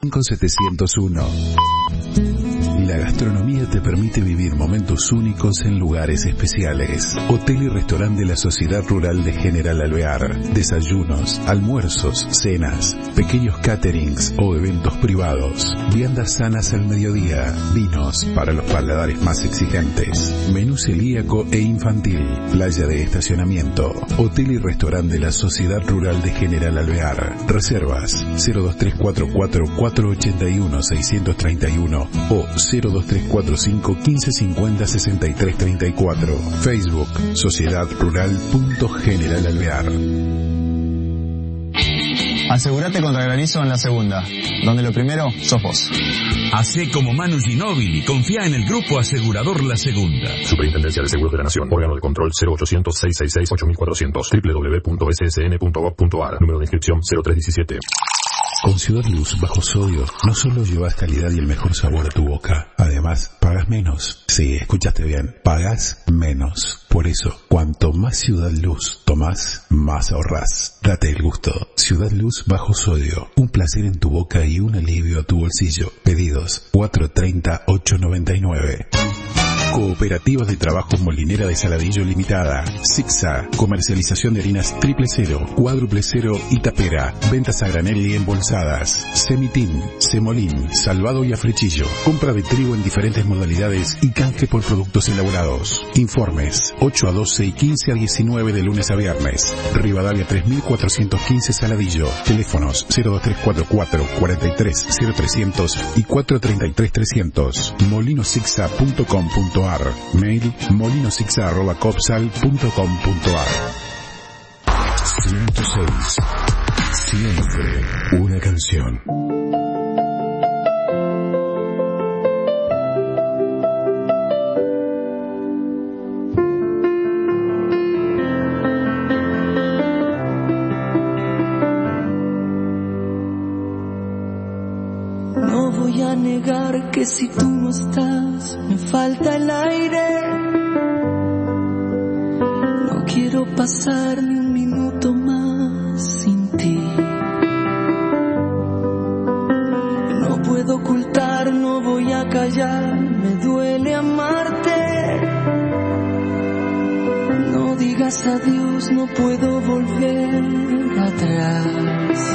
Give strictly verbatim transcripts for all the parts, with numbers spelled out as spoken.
cinco setecientos uno. La gastronomía te permite vivir momentos únicos en lugares especiales. Hotel y restaurante de la Sociedad Rural de General Alvear. Desayunos, almuerzos, cenas, pequeños caterings o eventos privados. Viandas sanas al mediodía. Vinos para los paladares más exigentes. Menú celíaco e infantil. Playa de estacionamiento. Hotel y restaurante de la Sociedad Rural de General Alvear. Reservas cero dos tres cuatro cuatro cuatro ocho uno seis tres uno o cero dos tres cuatro cinco uno cinco cinco cero seis tres tres cuatro. Facebook Sociedad Rural punto General Alvear. Asegúrate contra granizo en la segunda, donde lo primero sos vos. Hacé como Manu Ginóbili, confía en el Grupo Asegurador La Segunda. Superintendencia de Seguros de la Nación, órgano de control cero ochocientos seiscientos sesenta y seis ocho mil cuatrocientos, doble u doble u doble u punto s s n punto gov punto a r, número de inscripción cero tres diecisiete. Con Ciudad Luz bajo sodio no solo llevas calidad y el mejor sabor a tu boca, además pagas menos. Sí, escuchaste bien, pagas menos. Por eso, cuanto más Ciudad Luz tomás, más ahorrás. Date el gusto. Ciudad Luz bajo sodio, un placer en tu boca y un alivio a tu bolsillo. Pedidos cuatro tres cero ocho nueve nueve. Cooperativas de Trabajo Molinera de Saladillo Limitada. Zigzag. Comercialización de harinas triple cero, cuádruple cero y tapera. Ventas a granel y embolsadas. Semitín, semolín, salvado y africhillo. Compra de trigo en diferentes modalidades y canje por productos elaborados. Informes ocho a doce y quince a diecinueve de lunes a viernes. Rivadavia tres mil cuatrocientos quince Saladillo. Teléfonos cero dos tres cuatro cuatro cuarenta y tres cero trescientos y cuatro treinta y tres trescientos. molinozigzag punto com punto a r. Mail molinozigzag arroba copsal punto com punto a r. ciento seis. Siempre una canción. No voy a negar que si tú no estás, me falta el aire. No quiero pasar ni un minuto más sin ti. No puedo ocultar, no voy a callar, me duele amarte. No digas adiós, no puedo volver atrás.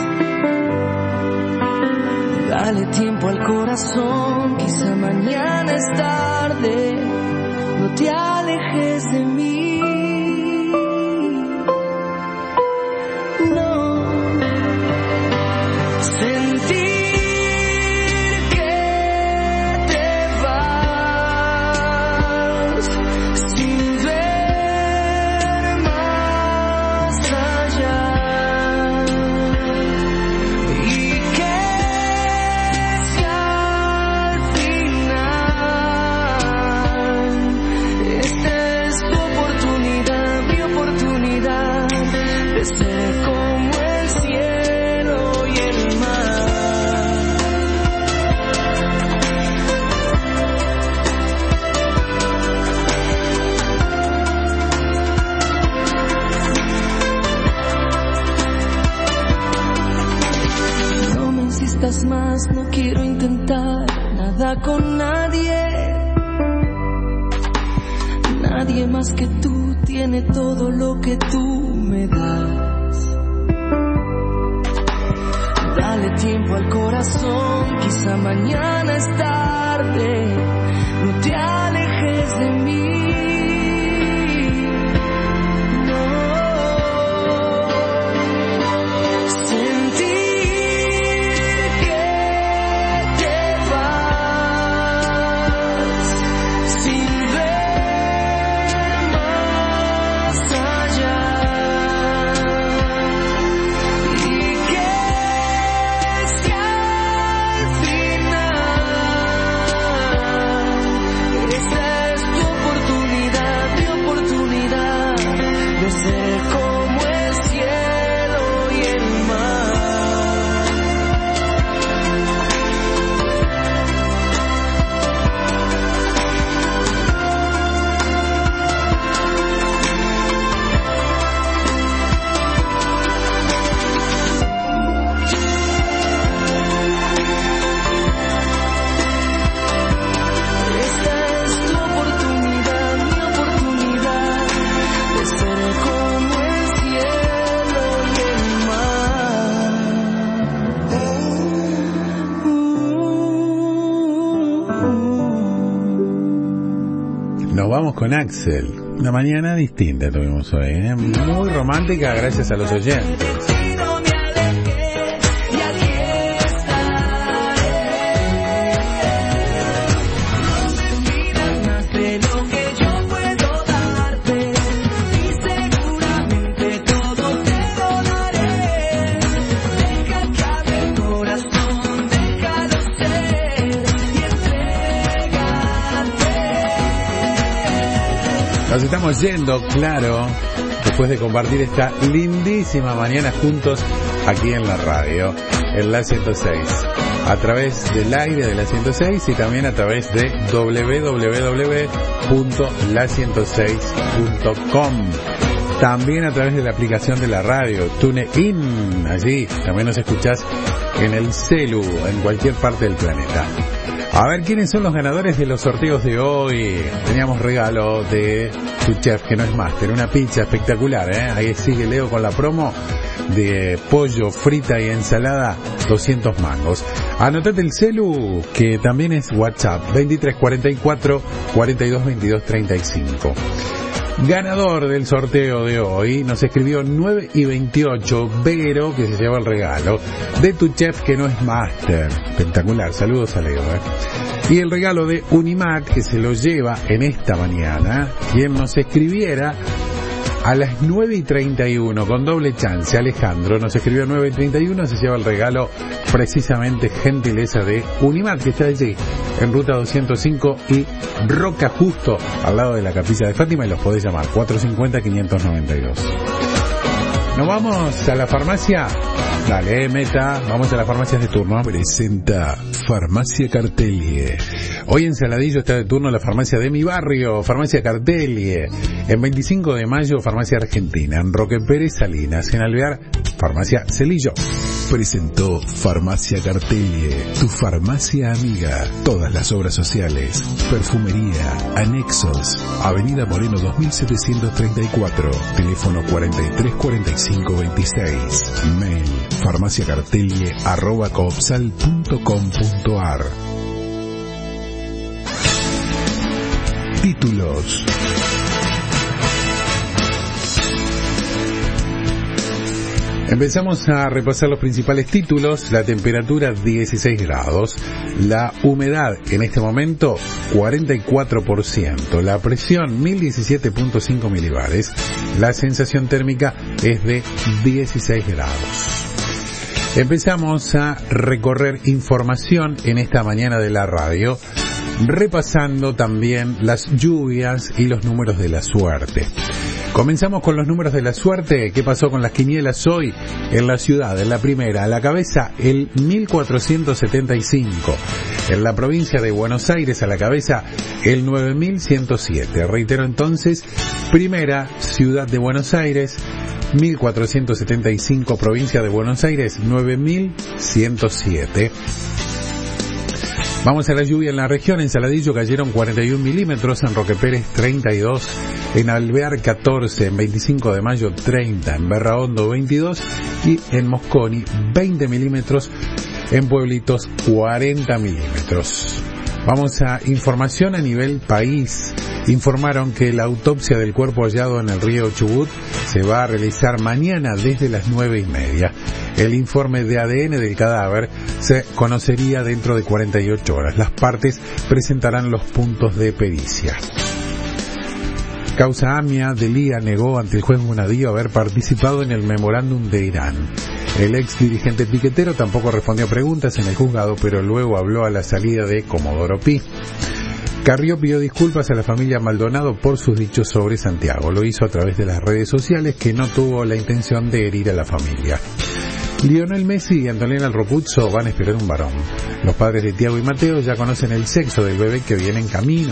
Dale tiempo al corazón, quizá mañana es tarde. No te alejes de mí. No. Sentir que te vas sin ver más allá. Y que ser como el cielo y el mar. No me insistas más, no quiero intentar nada con nadie. Nadie más que tú tiene todo lo que tú me das. Dale tiempo al corazón, quizá mañana es tarde. No te alejes de mí. vamos con Axel. Una mañana distinta tuvimos hoy, ¿eh? Muy romántica gracias a los oyentes. Nos estamos yendo, claro, después de compartir esta lindísima mañana juntos aquí en la radio, en la ciento seis, a través del aire de la ciento seis y también a través de doble u doble u doble u punto la ciento seis punto com. También a través de la aplicación de la radio, TuneIn, allí también nos escuchás en el celu, en cualquier parte del planeta. A ver, ¿quiénes son los ganadores de los sorteos de hoy? Teníamos regalo de Tu Chef, que no es máster, una pizza espectacular, ¿eh? Ahí sigue Leo con la promo de pollo, frita y ensalada, doscientos mangos. Anotate el celu, que también es WhatsApp, veintitrés cuarenta y cuatro, cuarenta y dos veintidós treinta y cinco. Ganador del sorteo de hoy nos escribió nueve y veintiocho, Vero, que se lleva el regalo de Tu Chef, que no es máster. Espectacular, saludos a Leo, ¿eh? Y el regalo de Unimac, que se lo lleva en esta mañana quien nos escribiera a las nueve y treinta y uno, con doble chance. Alejandro nos escribió nueve y treinta y uno, se lleva el regalo, precisamente gentileza de Unimac, que está allí en ruta doscientos cinco y Roca, justo al lado de la capilla de Fátima, y los podés llamar cuatro cinco cero, quinientos noventa y dos. ¿Nos vamos a la farmacia? Dale, meta, vamos a las farmacias de turno. Presenta Farmacia Cartelie. Hoy en Saladillo está de turno la farmacia de mi barrio, Farmacia Cartelie. En veinticinco de mayo, Farmacia Argentina. En Roque Pérez, Salinas. En Alvear, Farmacia Celillo. Presentó Farmacia Cartelie, tu farmacia amiga. Todas las obras sociales, perfumería, anexos. Avenida Moreno dos mil setecientos treinta y cuatro. Teléfono cuarenta y tres cuarenta y cinco veintiséis. Mail farmaciacartelie arroba coopsal punto com punto ar. Títulos. Empezamos a repasar los principales títulos. La temperatura dieciséis grados, la humedad en este momento cuarenta y cuatro por ciento, la presión mil diecisiete punto cinco milibares, la sensación térmica es de dieciséis grados. Empezamos a recorrer información en esta mañana de la radio, repasando también las lluvias y los números de la suerte. Comenzamos con los números de la suerte. ¿Qué pasó con las quinielas hoy en la ciudad? En la primera, a la cabeza, el mil cuatrocientos setenta y cinco. En la provincia de Buenos Aires, a la cabeza, el nueve mil ciento siete. Reitero entonces, primera, ciudad de Buenos Aires, mil cuatrocientos setenta y cinco, provincia de Buenos Aires, nueve mil ciento siete. Vamos a la lluvia en la región. En Saladillo cayeron cuarenta y un milímetros, en Roque Pérez treinta y dos, en Alvear catorce, en veinticinco de mayo treinta, en Berraondo veintidós y en Mosconi veinte milímetros, en Pueblitos cuarenta milímetros. Vamos a información a nivel país. Informaron que la autopsia del cuerpo hallado en el río Chubut se va a realizar mañana desde las nueve y media. El informe de A D N del cadáver se conocería dentro de cuarenta y ocho horas. Las partes presentarán los puntos de pericia. Causa AMIA, Delía negó ante el juez Munadío haber participado en el memorándum de Irán. El ex dirigente piquetero tampoco respondió a preguntas en el juzgado, pero luego habló a la salida de Comodoro Pi. Carrió pidió disculpas a la familia Maldonado por sus dichos sobre Santiago. Lo hizo a través de las redes sociales, que no tuvo la intención de herir a la familia. Lionel Messi y Antonella Rocuzzo van a esperar un varón. Los padres de Tiago y Mateo ya conocen el sexo del bebé que viene en camino.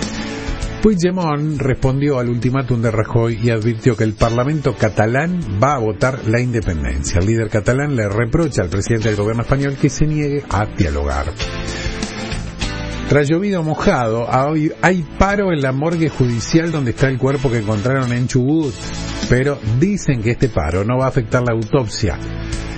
Puigdemont respondió al ultimátum de Rajoy y advirtió que el Parlamento catalán va a votar la independencia. El líder catalán le reprocha al presidente del gobierno español que se niegue a dialogar. Tras llovido mojado, hay, hay paro en la morgue judicial donde está el cuerpo que encontraron en Chubut, pero dicen que este paro no va a afectar la autopsia.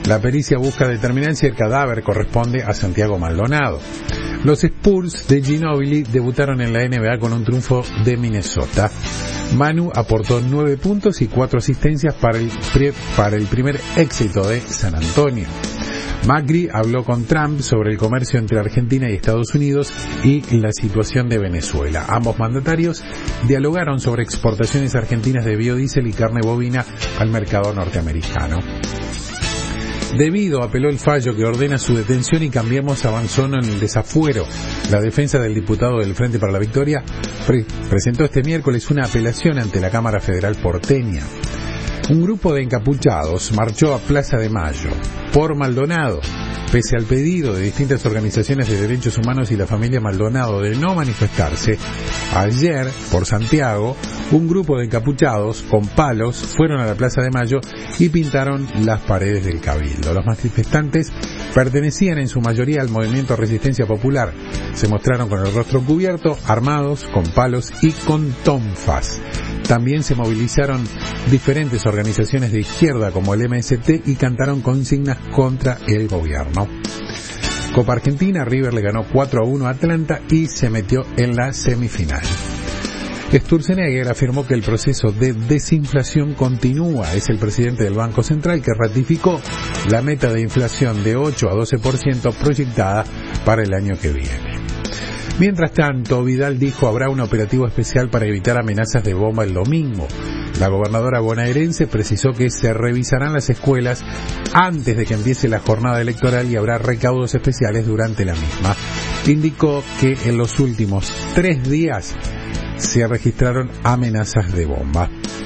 La pericia busca determinar si el cadáver corresponde a Santiago Maldonado. Los Spurs de Ginóbili debutaron en la N B A con un triunfo de Minnesota. Manu aportó nueve puntos y cuatro asistencias para el, pre, para el primer éxito de San Antonio. Macri habló con Trump sobre el comercio entre Argentina y Estados Unidos y la situación de Venezuela. Ambos mandatarios dialogaron sobre exportaciones argentinas de biodiesel y carne bovina al mercado norteamericano. Debido apeló el fallo que ordena su detención y Cambiemos avanzó en el desafuero. La defensa del diputado del Frente para la Victoria pre- presentó este miércoles una apelación ante la Cámara Federal porteña. Un grupo de encapuchados marchó a Plaza de Mayo por Maldonado, pese al pedido de distintas organizaciones de derechos humanos y la familia Maldonado de no manifestarse. Ayer, por Santiago, un grupo de encapuchados con palos fueron a la Plaza de Mayo y pintaron las paredes del Cabildo. Los manifestantes pertenecían en su mayoría al movimiento Resistencia Popular. Se mostraron con el rostro cubierto, armados, con palos y con tonfas. También se movilizaron diferentes organizaciones de izquierda como el M S T y cantaron consignas contra el gobierno. Copa Argentina, River le ganó cuatro a uno a Atlanta y se metió en la semifinal. Sturzenegger afirmó que el proceso de desinflación continúa. Es el presidente del Banco Central que ratificó la meta de inflación de ocho a doce por ciento proyectada para el año que viene. Mientras tanto, Vidal dijo habrá un operativo especial para evitar amenazas de bomba el domingo. La gobernadora bonaerense precisó que se revisarán las escuelas antes de que empiece la jornada electoral y habrá recaudos especiales durante la misma. Indicó que en los últimos tres días se registraron amenazas de bomba.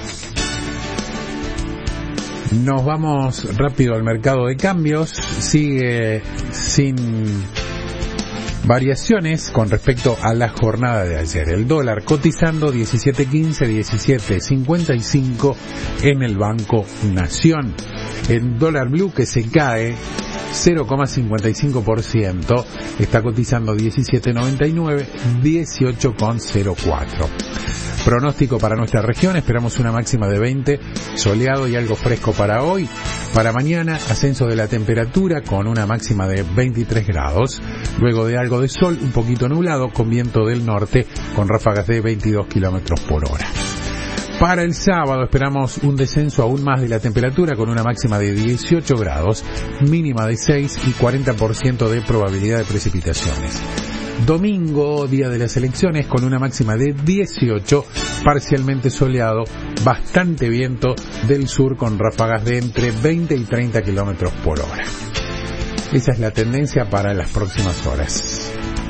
Nos vamos rápido al mercado de cambios. Sigue sin variaciones con respecto a la jornada de ayer. El dólar cotizando diecisiete quince, diecisiete cincuenta y cinco en el Banco Nación. El dólar blue que se cae cero coma cincuenta y cinco por ciento, está cotizando diecisiete noventa y nueve, dieciocho coma cero cuatro. Pronóstico para nuestra región, esperamos una máxima de veinte, soleado y algo fresco para hoy. Para mañana, ascenso de la temperatura con una máxima de veintitrés grados. Luego de algo de sol, un poquito nublado, con viento del norte, con ráfagas de veintidós kilómetros por hora. Para el sábado esperamos un descenso aún más de la temperatura con una máxima de dieciocho grados, mínima de seis y cuarenta por ciento de probabilidad de precipitaciones. Domingo, día de las elecciones, con una máxima de dieciocho, parcialmente soleado, bastante viento del sur con ráfagas de entre veinte y treinta kilómetros por hora. Esa es la tendencia para las próximas horas.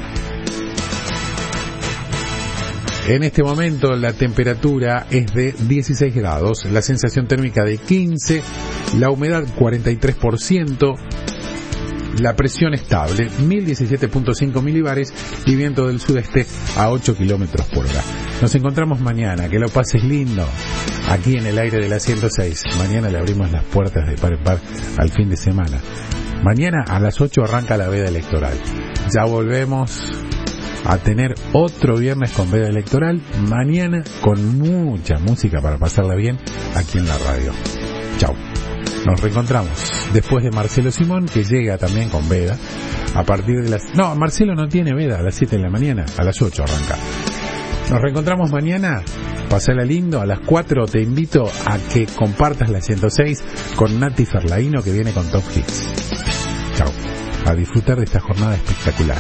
En este momento la temperatura es de dieciséis grados, la sensación térmica de quince, la humedad cuarenta y tres por ciento, la presión estable mil diecisiete punto cinco milibares y viento del sudeste a ocho kilómetros por hora. Nos encontramos mañana, que lo pases lindo, aquí en el aire de la ciento seis. Mañana le abrimos las puertas de par en par al fin de semana. Mañana a las ocho arranca la veda electoral. Ya volvemos a tener otro viernes con veda electoral, mañana con mucha música para pasarla bien aquí en la radio. Chau. Nos reencontramos después de Marcelo Simón, que llega también con veda a partir de las... No, Marcelo no tiene veda, a las siete de la mañana, a las ocho arranca. Nos reencontramos mañana, pasala lindo, a las cuatro te invito a que compartas la ciento seis con Nati Ferlaino, que viene con Top Hits. Chau. A disfrutar de esta jornada espectacular.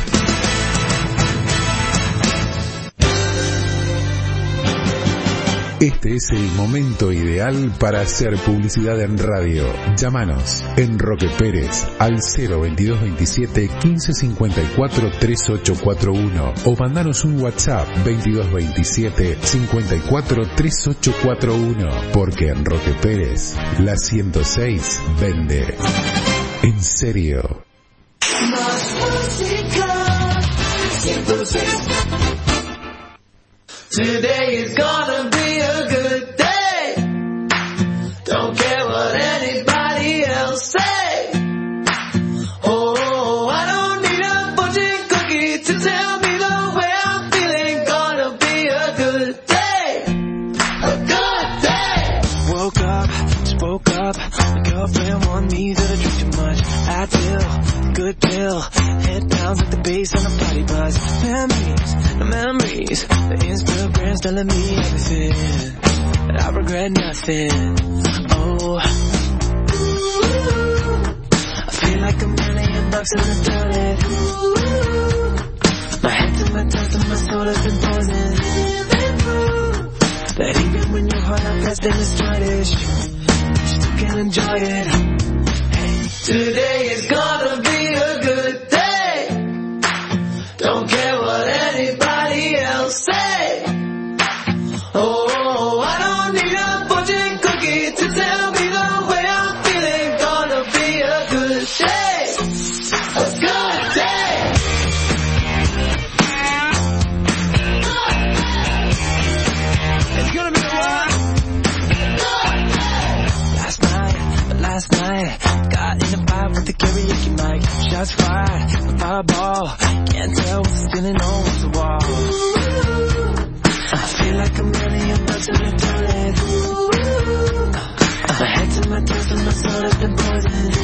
Este es el momento ideal para hacer publicidad en radio. Llámanos en Roque Pérez al cero veintidós veintisiete quince cincuenta y cuatro treinta y ocho cuarenta y uno o mandanos un WhatsApp veintidós veintisiete cincuenta y cuatro treinta y ocho cuarenta y uno, porque en Roque Pérez la ciento seis vende. En serio. Más música, ciento seis. Today is gonna be a good day. Don't care what anybody else say. Oh, I don't need a fortune cookie to tell me the way I'm feeling. Gonna be a good day. A good day. Woke up, spoke up. My girlfriend want me to drink too much. sounds like the bass on a party bus. Memories, the memories, the Instagram's telling me everything, but I regret nothing. Oh, I feel like a million bucks in the toilet. My head to my toes and my soul has been poisoned. But even when your heart has been destroyed, you still can enjoy it. Hey, today is gonna be a good day. Don't care what anybody else say. Oh, I don't need a fortune cookie to tell me the way I'm feeling. Gonna be a good day, a good day. It's gonna be what? Last night, last night, got in a vibe with the karaoke mic. Shots fired, a fireball. Can't tell what's spinning on the wall. I feel like a million bucks in the toilet. My head to my toes and my soul has been poisoned.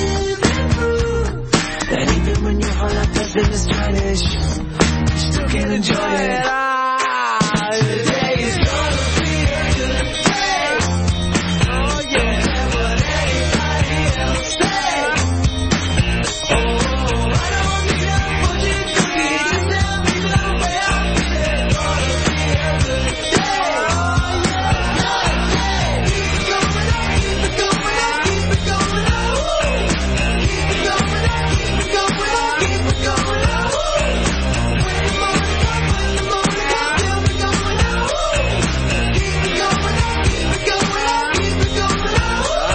That even when your whole life has been destroyed, you still can't enjoy it. Ah, today is gonna be a good day. Oh yeah, what anybody else say. Oh, I don't need a fortune cookie to tell me the way I'm feeling. Gonna be a good day. Oh yeah, keep it going up, keep it going up, keep it going up. Keep it going up, keep it going up, keep it going up. When the morning comes, when the morning comes, tell me going up. Keep it going up, keep it going up, keep it going up.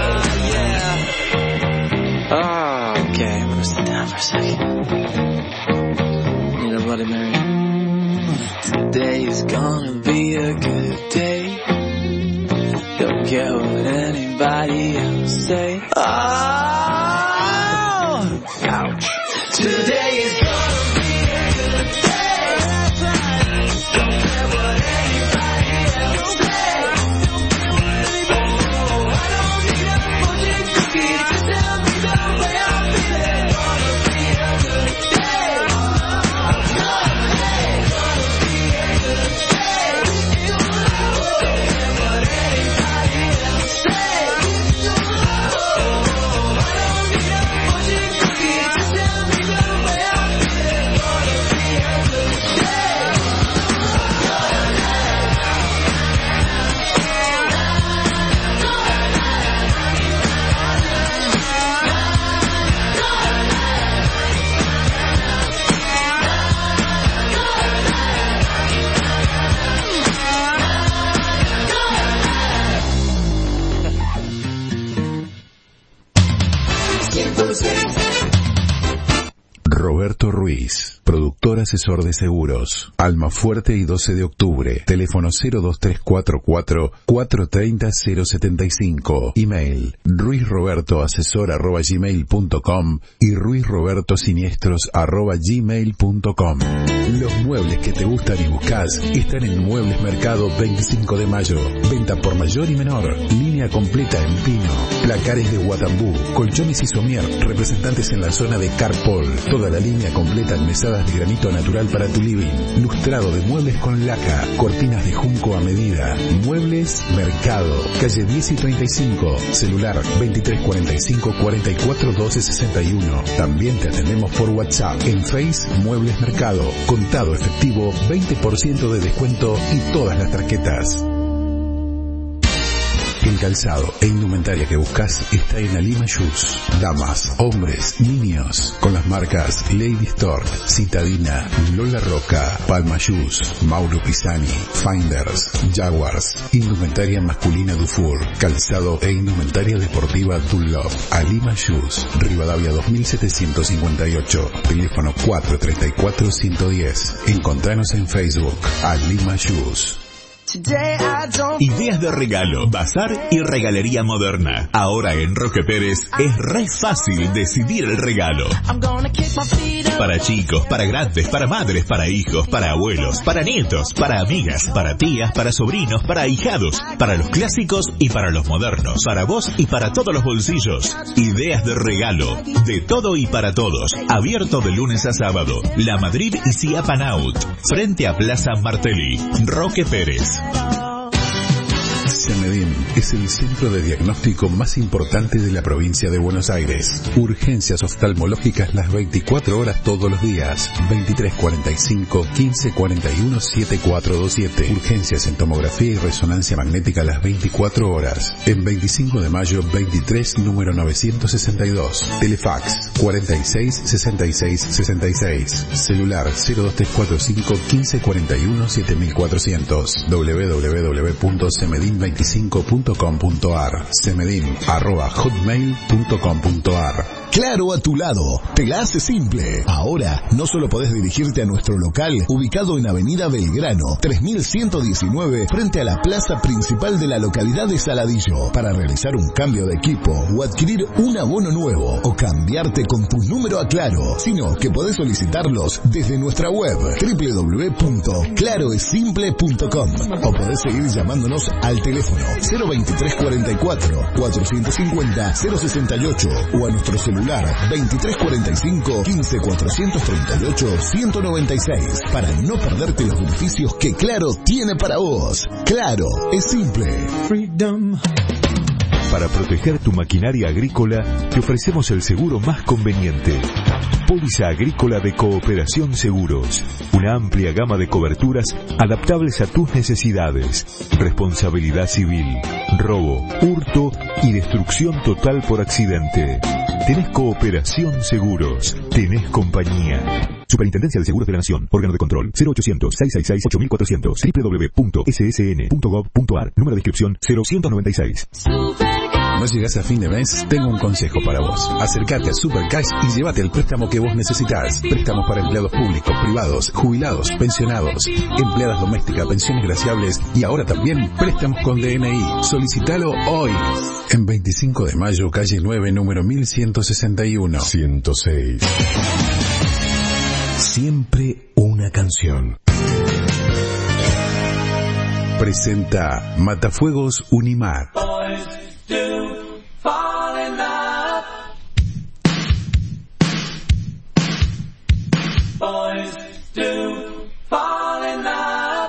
Oh yeah. Oh, okay, I'm gonna sit down for a second. Need a Bloody Mary. Today is gonna be a good day. Don't care what anybody else say. Oh, ouch. Today is gonna be a good day. Don't care what anybody else say. Oh, I don't need a fortune cookie to tell me the way I'm feeling. Gonna be a good day. Gonna be a good day. Don't care what anybody else say. Oh, I don't need a fortune cookie to tell me the way I'm feeling. Gonna be a good day. Roberto Ruiz, productor asesor de seguros. Almafuerte y doce de octubre. Teléfono cero dos tres cuatro cuatro, cuatro tres cero, cero siete cinco. Email ruizrobertoasesor arroba gmail punto com y ruizrobertosiniestros arroba gmail punto com. Los muebles que te gustan y buscas están en Muebles Mercado veinticinco de mayo. Venta por mayor y menor. Línea completa en pino. Placares de Guatambú. Colchones y somier. Representantes en la zona de Carpol. Toda la línea completa en mesadas de granito natural para tu living. Lustrado de muebles con laca. Cortinas de junco a medida. Muebles Mercado. Calle diez y treinta y cinco. Celular veintitrés cuarenta y cinco, cuarenta y cuatro, doce sesenta y uno. También te atendemos por WhatsApp. En Face Muebles Mercado. Contado efectivo, veinte por ciento de descuento y todas las tarjetas. El calzado e indumentaria que buscas está en Alima Shoes. Damas, hombres, niños, con las marcas Lady Stork, Citadina, Lola Roca, Palma Shoes, Mauro Pisani, Finders, Jaguars, indumentaria masculina Dufour, calzado e indumentaria deportiva Dunlop. Alima Shoes, Rivadavia dos mil setecientos cincuenta y ocho, teléfono cuatro tres cuatro, uno uno cero. Encontranos en Facebook, Alima Shoes. Ideas de regalo, bazar y regalería moderna. Ahora en Roque Pérez es re fácil decidir el regalo. Para chicos, para grandes, para madres, para hijos, para abuelos, para nietos, para amigas, para tías, para sobrinos, para ahijados, para los clásicos y para los modernos, para vos y para todos los bolsillos. Ideas de regalo, de todo y para todos. Abierto de lunes a sábado. La Madrid y Siapanaut, frente a Plaza Martelli. Roque Pérez. Semedim es el centro de diagnóstico más importante de la provincia de Buenos Aires. Urgencias oftalmológicas las veinticuatro horas todos los días. veintitrés cuarenta y cinco, quince cuarenta y uno, setenta y cuatro veintisiete. Urgencias en tomografía y resonancia magnética las veinticuatro horas. En veinticinco de mayo veintitrés, número novecientos sesenta y dos. Telefax cuarenta y seis, sesenta y seis, sesenta y seis. Celular cero dos tres cuatro cinco, quince cuarenta y uno, siete mil cuatrocientos. doble u doble u doble u punto semedim veinticinco punto com punto ar. semedim arroba hotmail punto com punto ar. Claro a tu lado, te la hace simple. Ahora, no solo podés dirigirte a nuestro local, ubicado en Avenida Belgrano, tres mil ciento diecinueve, frente a la plaza principal de la localidad de Saladillo, para realizar un cambio de equipo o adquirir un abono nuevo o cambiarte con tu número a Claro, sino que podés solicitarlos desde nuestra web doble u doble u doble u punto claro es simple punto com o podés seguir llamándonos al teléfono cero veintitrés cuarenta y cuatro, cuatrocientos cincuenta, cero sesenta y ocho o a nuestro celular veintitrés cuarenta y cinco, quince cuatrocientos treinta y ocho, ciento noventa y seis para no perderte los beneficios que Claro tiene para vos. Claro, es simple. Freedom. Para proteger tu maquinaria agrícola, te ofrecemos el seguro más conveniente. Póliza Agrícola de Cooperación Seguros. Una amplia gama de coberturas adaptables a tus necesidades. Responsabilidad civil, robo, hurto y destrucción total por accidente. Tenés Cooperación Seguros. Tenés compañía. Superintendencia de Seguros de la Nación. Órgano de control cero ochocientos, seiscientos sesenta y seis, ocho mil cuatrocientos. doble u doble u doble u punto ese ese ene punto gov punto ar. Número de inscripción cero ciento noventa y seis. ¿No llegás a fin de mes? Tengo un consejo para vos. Acércate a Supercash y llévate el préstamo que vos necesitas. Préstamos para empleados públicos, privados, jubilados, pensionados, empleadas domésticas, pensiones graciables y ahora también préstamos con D N I. Solicítalo hoy. En veinticinco de mayo, calle nueve, número mil ciento sesenta y uno. ciento seis. Siempre una canción. Presenta Matafuegos Unimar. Fall in love. Boys do fall in love.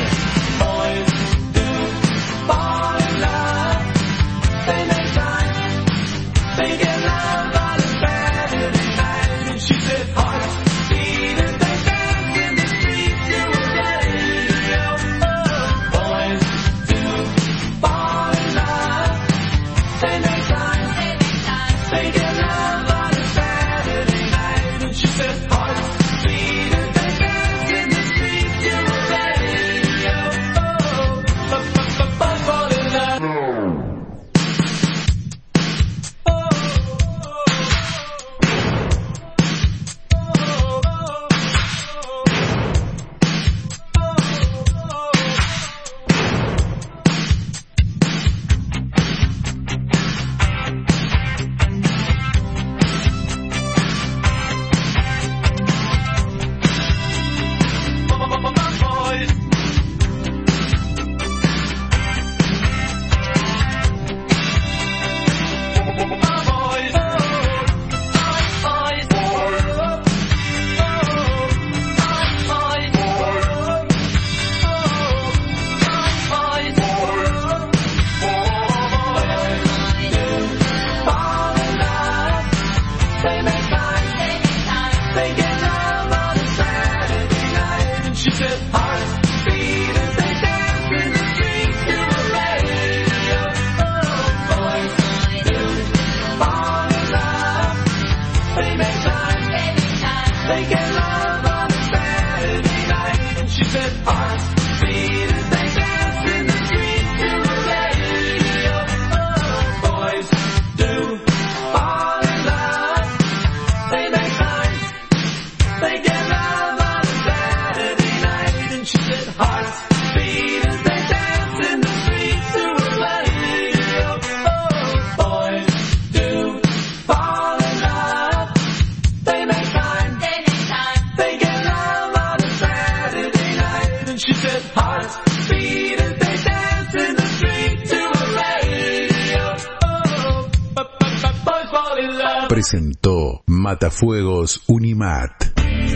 Presentó Matafuegos Unimat.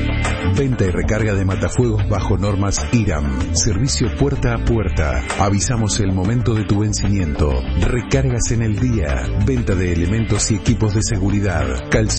Venta y recarga de matafuegos bajo normas I R A M. Servicio puerta a puerta. Avisamos el momento de tu vencimiento. Recargas en el día. Venta de elementos y equipos de seguridad. Cal